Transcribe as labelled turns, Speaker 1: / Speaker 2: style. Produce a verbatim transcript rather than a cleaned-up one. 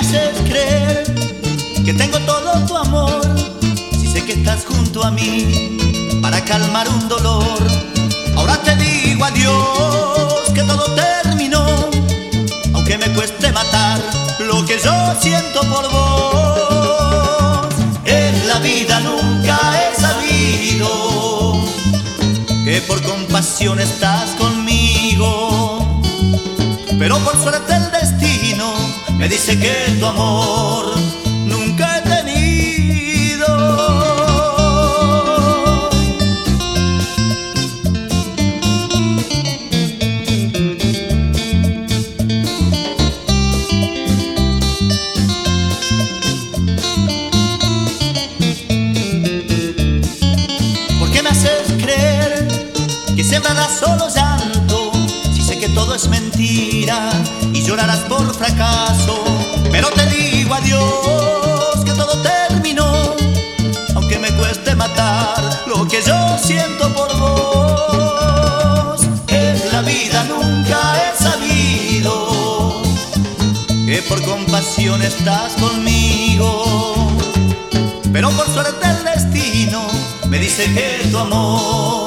Speaker 1: haces creer que tengo todo tu amor? Si sé que estás junto a mí para calmar un dolor. Ahora te digo adiós, que todo terminó, aunque me cueste matar lo que yo siento por vos. En la vida nunca he sabido que por compasión estás conmigo, pero por suerte el destino me dice que tu amor nunca he tenido. ¿Por qué me haces creer que sembrarás solo llanto, si sé que todo es mentira y llorarás por fracaso? Pero te digo adiós, que todo terminó, aunque me cueste matar lo que yo siento por vos. En la vida nunca he sabido que por compasión estás conmigo, pero por suerte el destino me dice que tu amor